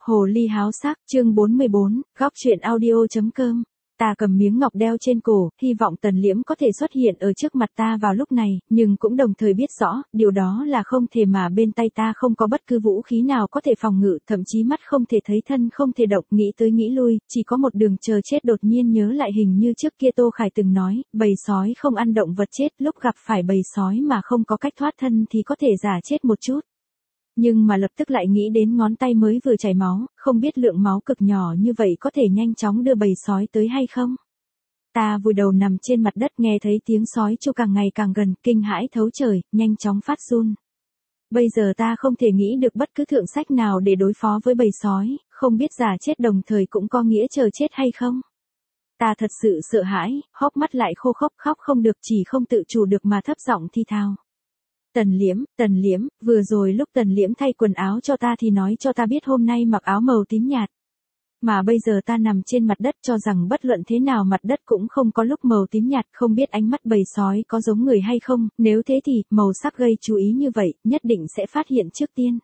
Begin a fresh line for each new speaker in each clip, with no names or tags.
Hồ ly háo sắc, chương 44, góc truyện audio.com. Ta cầm miếng ngọc đeo trên cổ, hy vọng Tần Liễm có thể xuất hiện ở trước mặt ta vào lúc này, nhưng cũng đồng thời biết rõ, điều đó là không thể, mà bên tay ta không có bất cứ vũ khí nào có thể phòng ngự, thậm chí mắt không thể thấy thân không thể động, nghĩ tới nghĩ lui, chỉ có một đường chờ chết. Đột nhiên nhớ lại hình như trước kia Tô Khải từng nói, bầy sói không ăn động vật chết, lúc gặp phải bầy sói mà không có cách thoát thân thì có thể giả chết một chút. Nhưng mà lập tức lại nghĩ đến ngón tay mới vừa chảy máu, không biết lượng máu cực nhỏ như vậy có thể nhanh chóng đưa bầy sói tới hay không. Ta vùi đầu nằm trên mặt đất, nghe thấy tiếng sói chu càng ngày càng gần, kinh hãi thấu trời, nhanh chóng phát run. Bây giờ ta không thể nghĩ được bất cứ thượng sách nào để đối phó với bầy sói, không biết giả chết đồng thời cũng có nghĩa chờ chết hay không. Ta thật sự sợ hãi, hốc mắt lại khô khốc, khóc không được, chỉ không tự chủ được mà thấp giọng thi thào. Tần Liễm, vừa rồi lúc Tần Liễm thay quần áo cho ta thì nói cho ta biết hôm nay mặc áo màu tím nhạt. Mà bây giờ ta nằm trên mặt đất, cho rằng bất luận thế nào mặt đất cũng không có lúc màu tím nhạt, không biết ánh mắt bầy sói có giống người hay không, nếu thế thì, màu sắc gây chú ý như vậy, nhất định sẽ phát hiện trước tiên.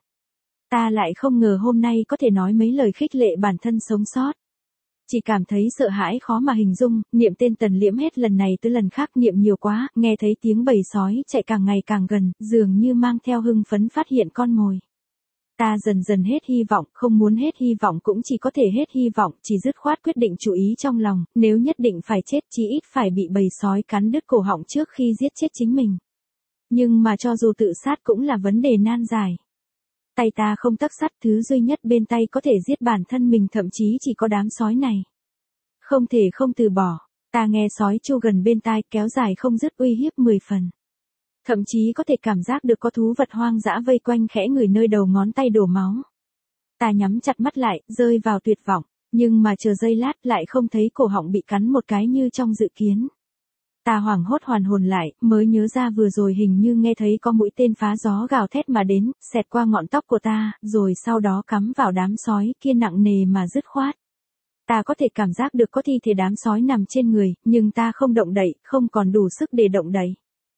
Ta lại không ngờ hôm nay có thể nói mấy lời khích lệ bản thân sống sót. Chỉ cảm thấy sợ hãi khó mà hình dung, niệm tên Tần Liễm hết lần này tới lần khác, niệm nhiều quá, nghe thấy tiếng bầy sói chạy càng ngày càng gần, dường như mang theo hưng phấn phát hiện con mồi. Ta dần dần hết hy vọng, không muốn hết hy vọng cũng chỉ có thể hết hy vọng, chỉ dứt khoát quyết định chú ý trong lòng, nếu nhất định phải chết chí ít phải bị bầy sói cắn đứt cổ họng trước khi giết chết chính mình. Nhưng mà cho dù tự sát cũng là vấn đề nan giải. Tay ta không tấc sắt, thứ duy nhất bên tay có thể giết bản thân mình thậm chí chỉ có đám sói này. Không thể không từ bỏ, ta nghe sói chu gần bên tai kéo dài không dứt, uy hiếp 10 phần. Thậm chí có thể cảm giác được có thú vật hoang dã vây quanh, khẽ ngửi nơi đầu ngón tay đổ máu. Ta nhắm chặt mắt lại, rơi vào tuyệt vọng, nhưng mà chờ giây lát lại không thấy cổ họng bị cắn một cái như trong dự kiến. Ta hoảng hốt hoàn hồn lại, mới nhớ ra vừa rồi hình như nghe thấy có mũi tên phá gió gào thét mà đến, xẹt qua ngọn tóc của ta, rồi sau đó cắm vào đám sói kia nặng nề mà dứt khoát. Ta có thể cảm giác được có thi thể đám sói nằm trên người, nhưng ta không động đậy, không còn đủ sức để động đậy.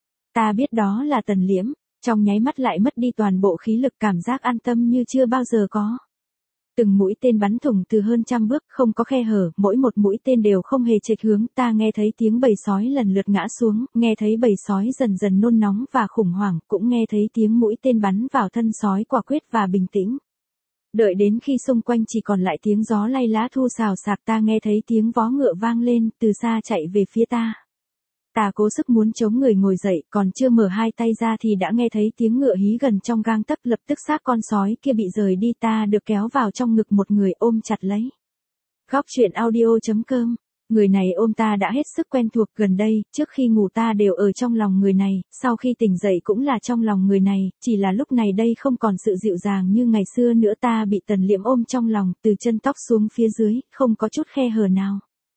Ta biết đó là Tần Liễm, trong nháy mắt lại mất đi toàn bộ khí lực, cảm giác an tâm như chưa bao giờ có. Từng mũi tên bắn thủng từ hơn 100 bước, không có khe hở, mỗi một mũi tên đều không hề chệch hướng. Ta nghe thấy tiếng bầy sói lần lượt ngã xuống, nghe thấy bầy sói dần dần nôn nóng và khủng hoảng, cũng nghe thấy tiếng mũi tên bắn vào thân sói quả quyết và bình tĩnh. Đợi đến khi xung quanh chỉ còn lại tiếng gió lay lá thu xào xạc, ta nghe thấy tiếng vó ngựa vang lên, từ xa chạy về phía ta. Ta cố sức muốn chống người ngồi dậy, còn chưa mở hai tay ra thì đã nghe thấy tiếng ngựa hí gần trong gang tấc, lập tức xác con sói kia bị rời đi, ta được kéo vào trong ngực một người ôm chặt lấy. Góc truyện audio.com. Người này ôm ta đã hết sức quen thuộc, gần đây, trước khi ngủ ta đều ở trong lòng người này, sau khi tỉnh dậy cũng là trong lòng người này, chỉ là lúc này đây không còn sự dịu dàng như ngày xưa nữa. Ta bị Tần Liễm ôm trong lòng, từ chân tóc xuống phía dưới, không có chút khe hở nào.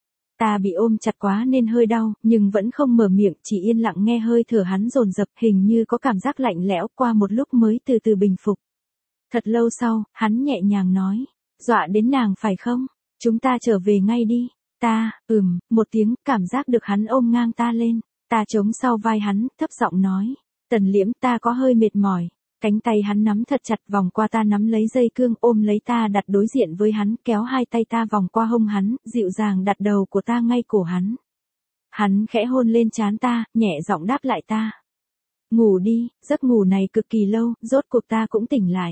Ta bị ôm chặt quá nên hơi đau, nhưng vẫn không mở miệng, chỉ yên lặng nghe hơi thở hắn dồn dập, hình như có cảm giác lạnh lẽo, qua một lúc mới từ từ bình phục. Thật lâu sau, hắn nhẹ nhàng nói, dọa đến nàng phải không? Chúng ta trở về ngay đi. Ta, một tiếng, cảm giác được hắn ôm ngang ta lên. Ta chống sau vai hắn, thấp giọng nói, Tần Liễm, ta có hơi mệt mỏi. Cánh tay hắn nắm thật chặt, vòng qua ta nắm lấy dây cương, ôm lấy ta đặt đối diện với hắn, kéo hai tay ta vòng qua hông hắn, dịu dàng đặt đầu của ta ngay cổ hắn. Hắn khẽ hôn lên trán ta, nhẹ giọng đáp lại ta. Ngủ đi, giấc ngủ này cực kỳ lâu, rốt cuộc ta cũng tỉnh lại.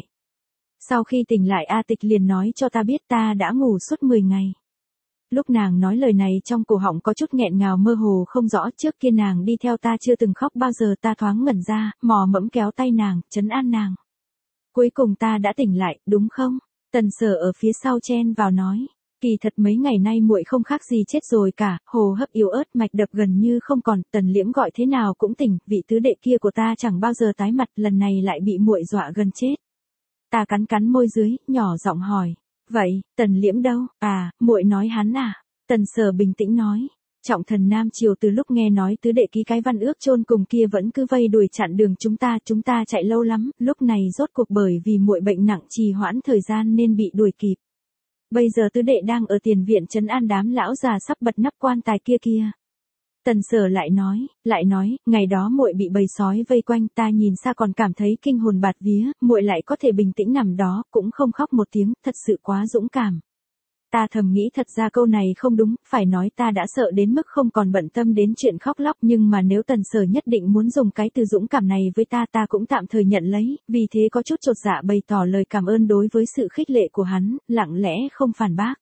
Sau khi tỉnh lại A Tịch liền nói cho ta biết ta đã ngủ suốt 10 ngày. Lúc nàng nói lời này trong cổ họng có chút nghẹn ngào mơ hồ không rõ, trước kia nàng đi theo ta chưa từng khóc bao giờ. Ta thoáng ngẩn ra, mò mẫm kéo tay nàng, trấn an nàng. Cuối cùng ta đã tỉnh lại, đúng không? Tần Sở ở phía sau chen vào nói, kỳ thật mấy ngày nay muội không khác gì chết rồi cả, hô hấp yếu ớt, mạch đập gần như không còn. Tần Liễm gọi thế nào cũng tỉnh, vị tứ đệ kia của ta chẳng bao giờ tái mặt, lần này lại bị muội dọa gần chết. Ta cắn cắn môi dưới, nhỏ giọng hỏi. Vậy, Tần Liễm đâu? À, muội nói hắn à? Tần Sở bình tĩnh nói. Trọng Thần Nam Triều từ lúc nghe nói tứ đệ ký cái văn ước chôn cùng kia vẫn cứ vây đuổi chặn đường chúng ta chạy lâu lắm, lúc này rốt cuộc bởi vì muội bệnh nặng trì hoãn thời gian nên bị đuổi kịp. Bây giờ tứ đệ đang ở tiền viện trấn an đám lão già sắp bật nắp quan tài kia. Tần Sở lại nói, ngày đó muội bị bầy sói vây quanh, ta nhìn xa còn cảm thấy kinh hồn bạt vía, muội lại có thể bình tĩnh nằm đó, cũng không khóc một tiếng, thật sự quá dũng cảm. Ta thầm nghĩ thật ra câu này không đúng, phải nói ta đã sợ đến mức không còn bận tâm đến chuyện khóc lóc, nhưng mà nếu Tần Sở nhất định muốn dùng cái từ dũng cảm này với ta, ta cũng tạm thời nhận lấy, vì thế có chút chột dạ bày tỏ lời cảm ơn đối với sự khích lệ của hắn, lặng lẽ không phản bác.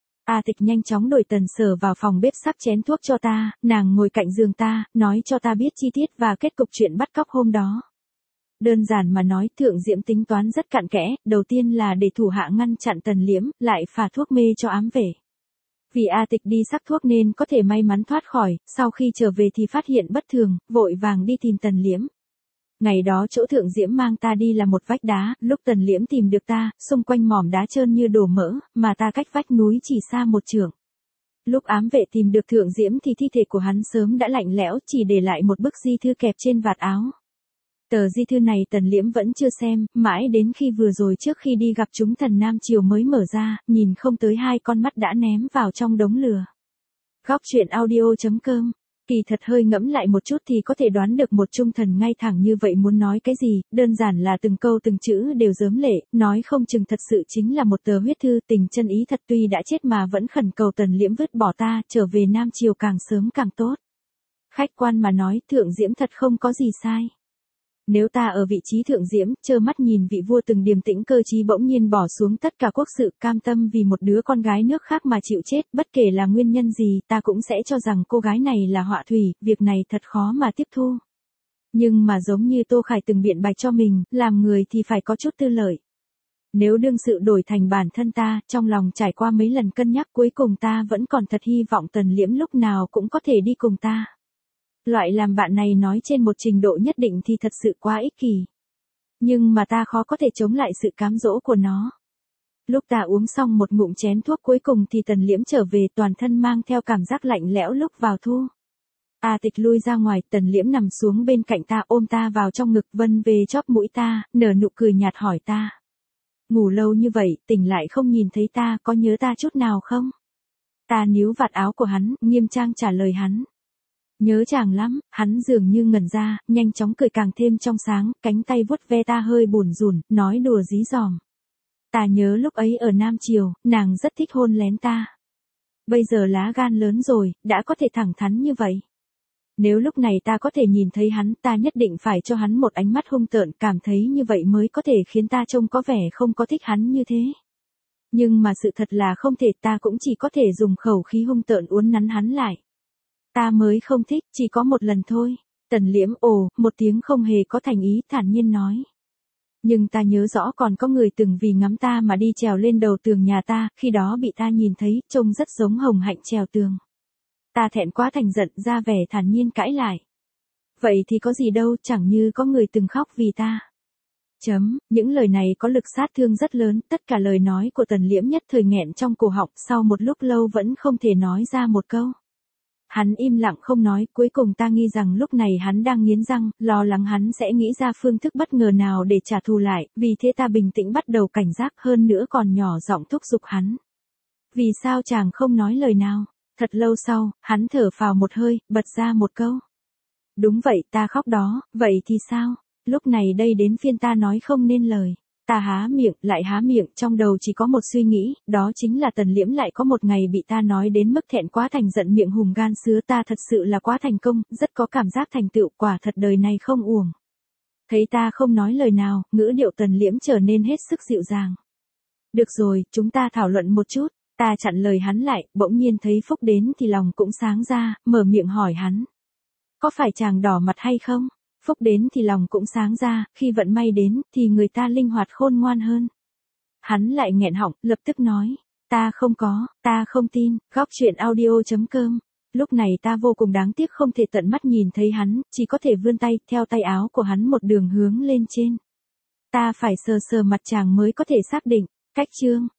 A Tịch nhanh chóng đuổi Tần Sở vào phòng bếp sắp chén thuốc cho ta, nàng ngồi cạnh giường ta, nói cho ta biết chi tiết và kết cục chuyện bắt cóc hôm đó. Đơn giản mà nói, Thượng Diễm tính toán rất cặn kẽ, đầu tiên là để thủ hạ ngăn chặn Tần Liễm, lại phả thuốc mê cho ám vệ. Vì A Tịch đi sắc thuốc nên có thể may mắn thoát khỏi, sau khi trở về thì phát hiện bất thường, vội vàng đi tìm Tần Liễm. Ngày đó chỗ Thượng Diễm mang ta đi là một vách đá, lúc Tần Liễm tìm được ta, xung quanh mỏm đá trơn như đổ mỡ, mà ta cách vách núi chỉ xa một trượng. Lúc ám vệ tìm được Thượng Diễm thì thi thể của hắn sớm đã lạnh lẽo, chỉ để lại một bức di thư kẹp trên vạt áo. Tờ di thư này Tần Liễm vẫn chưa xem, mãi đến khi vừa rồi trước khi đi gặp chúng thần Nam Triều mới mở ra, nhìn không tới 2 con mắt đã ném vào trong đống lửa. Góc truyện audio.com. Kỳ thật hơi ngẫm lại một chút thì có thể đoán được một trung thần ngay thẳng như vậy muốn nói cái gì, đơn giản là từng câu từng chữ đều rớm lệ, nói không chừng thật sự chính là một tờ huyết thư tình chân ý thật, tuy đã chết mà vẫn khẩn cầu Tần Liễm vứt bỏ ta, trở về Nam Triều càng sớm càng tốt. Khách quan mà nói, Thượng Diễm thật không có gì sai. Nếu ta ở vị trí Thượng Diễm, trơ mắt nhìn vị vua từng điềm tĩnh cơ trí bỗng nhiên bỏ xuống tất cả quốc sự, cam tâm vì một đứa con gái nước khác mà chịu chết, bất kể là nguyên nhân gì, ta cũng sẽ cho rằng cô gái này là họa thủy, việc này thật khó mà tiếp thu. Nhưng mà giống như Tô Khải từng biện bạch cho mình, làm người thì phải có chút tư lợi. Nếu đương sự đổi thành bản thân ta, trong lòng trải qua mấy lần cân nhắc, cuối cùng ta vẫn còn thật hy vọng Tần Liễm lúc nào cũng có thể đi cùng ta. Loại làm bạn này nói trên một trình độ nhất định thì thật sự quá ích kỷ. Nhưng mà ta khó có thể chống lại sự cám dỗ của nó. Lúc ta uống xong một ngụm chén thuốc cuối cùng thì Tần Liễm trở về, toàn thân mang theo cảm giác lạnh lẽo lúc vào thu. A Tịch lui ra ngoài, Tần Liễm nằm xuống bên cạnh ta, ôm ta vào trong ngực, vân về chóp mũi ta, nở nụ cười nhạt hỏi ta. Ngủ lâu như vậy, tỉnh lại không nhìn thấy ta, có nhớ ta chút nào không? Ta níu vạt áo của hắn, nghiêm trang trả lời hắn. Nhớ chàng lắm, hắn dường như ngẩn ra, nhanh chóng cười càng thêm trong sáng, cánh tay vuốt ve ta hơi bủn rủn, nói đùa dí dỏm. Ta nhớ lúc ấy ở Nam Triều, nàng rất thích hôn lén ta. Bây giờ lá gan lớn rồi, đã có thể thẳng thắn như vậy. Nếu lúc này ta có thể nhìn thấy hắn, ta nhất định phải cho hắn một ánh mắt hung tợn, cảm thấy như vậy mới có thể khiến ta trông có vẻ không có thích hắn như thế. Nhưng mà sự thật là không thể, ta cũng chỉ có thể dùng khẩu khí hung tợn uốn nắn hắn lại. Ta mới không thích, chỉ có một lần thôi. Tần Liễm ồ, một tiếng không hề có thành ý, thản nhiên nói. Nhưng ta nhớ rõ còn có người từng vì ngắm ta mà đi trèo lên đầu tường nhà ta, khi đó bị ta nhìn thấy, trông rất giống Hồng Hạnh trèo tường. Ta thẹn quá thành giận, ra vẻ thản nhiên cãi lại. Vậy thì có gì đâu, chẳng như có người từng khóc vì ta. Những lời này có lực sát thương rất lớn, tất cả lời nói của Tần Liễm nhất thời nghẹn trong cổ họng, sau một lúc lâu vẫn không thể nói ra một câu. Hắn im lặng không nói, cuối cùng ta nghi rằng lúc này hắn đang nghiến răng, lo lắng hắn sẽ nghĩ ra phương thức bất ngờ nào để trả thù lại, vì thế ta bình tĩnh bắt đầu cảnh giác hơn nữa, còn nhỏ giọng thúc giục hắn. Vì sao chàng không nói lời nào? Thật lâu sau, hắn thở phào một hơi, bật ra một câu. Đúng vậy, ta khóc đó, vậy thì sao? Lúc này đây đến phiên ta nói không nên lời. Ta há miệng, lại há miệng, trong đầu chỉ có một suy nghĩ, đó chính là Tần Liễm lại có một ngày bị ta nói đến mức thẹn quá thành giận, miệng hùm gan sứa, ta thật sự là quá thành công, rất có cảm giác thành tựu, quả thật đời này không uổng. Thấy ta không nói lời nào, ngữ điệu Tần Liễm trở nên hết sức dịu dàng. Được rồi, chúng ta thảo luận một chút. Ta chặn lời hắn lại, bỗng nhiên thấy Phúc đến thì lòng cũng sáng ra, mở miệng hỏi hắn. Có phải chàng đỏ mặt hay không? Phúc đến thì lòng cũng sáng ra, khi vận may đến, thì người ta linh hoạt khôn ngoan hơn. Hắn lại nghẹn họng, lập tức nói. Ta không có, ta không tin, góc truyện audio.com. Lúc này ta vô cùng đáng tiếc không thể tận mắt nhìn thấy hắn, chỉ có thể vươn tay, theo tay áo của hắn một đường hướng lên trên. Ta phải sờ sờ mặt chàng mới có thể xác định. Cách chương.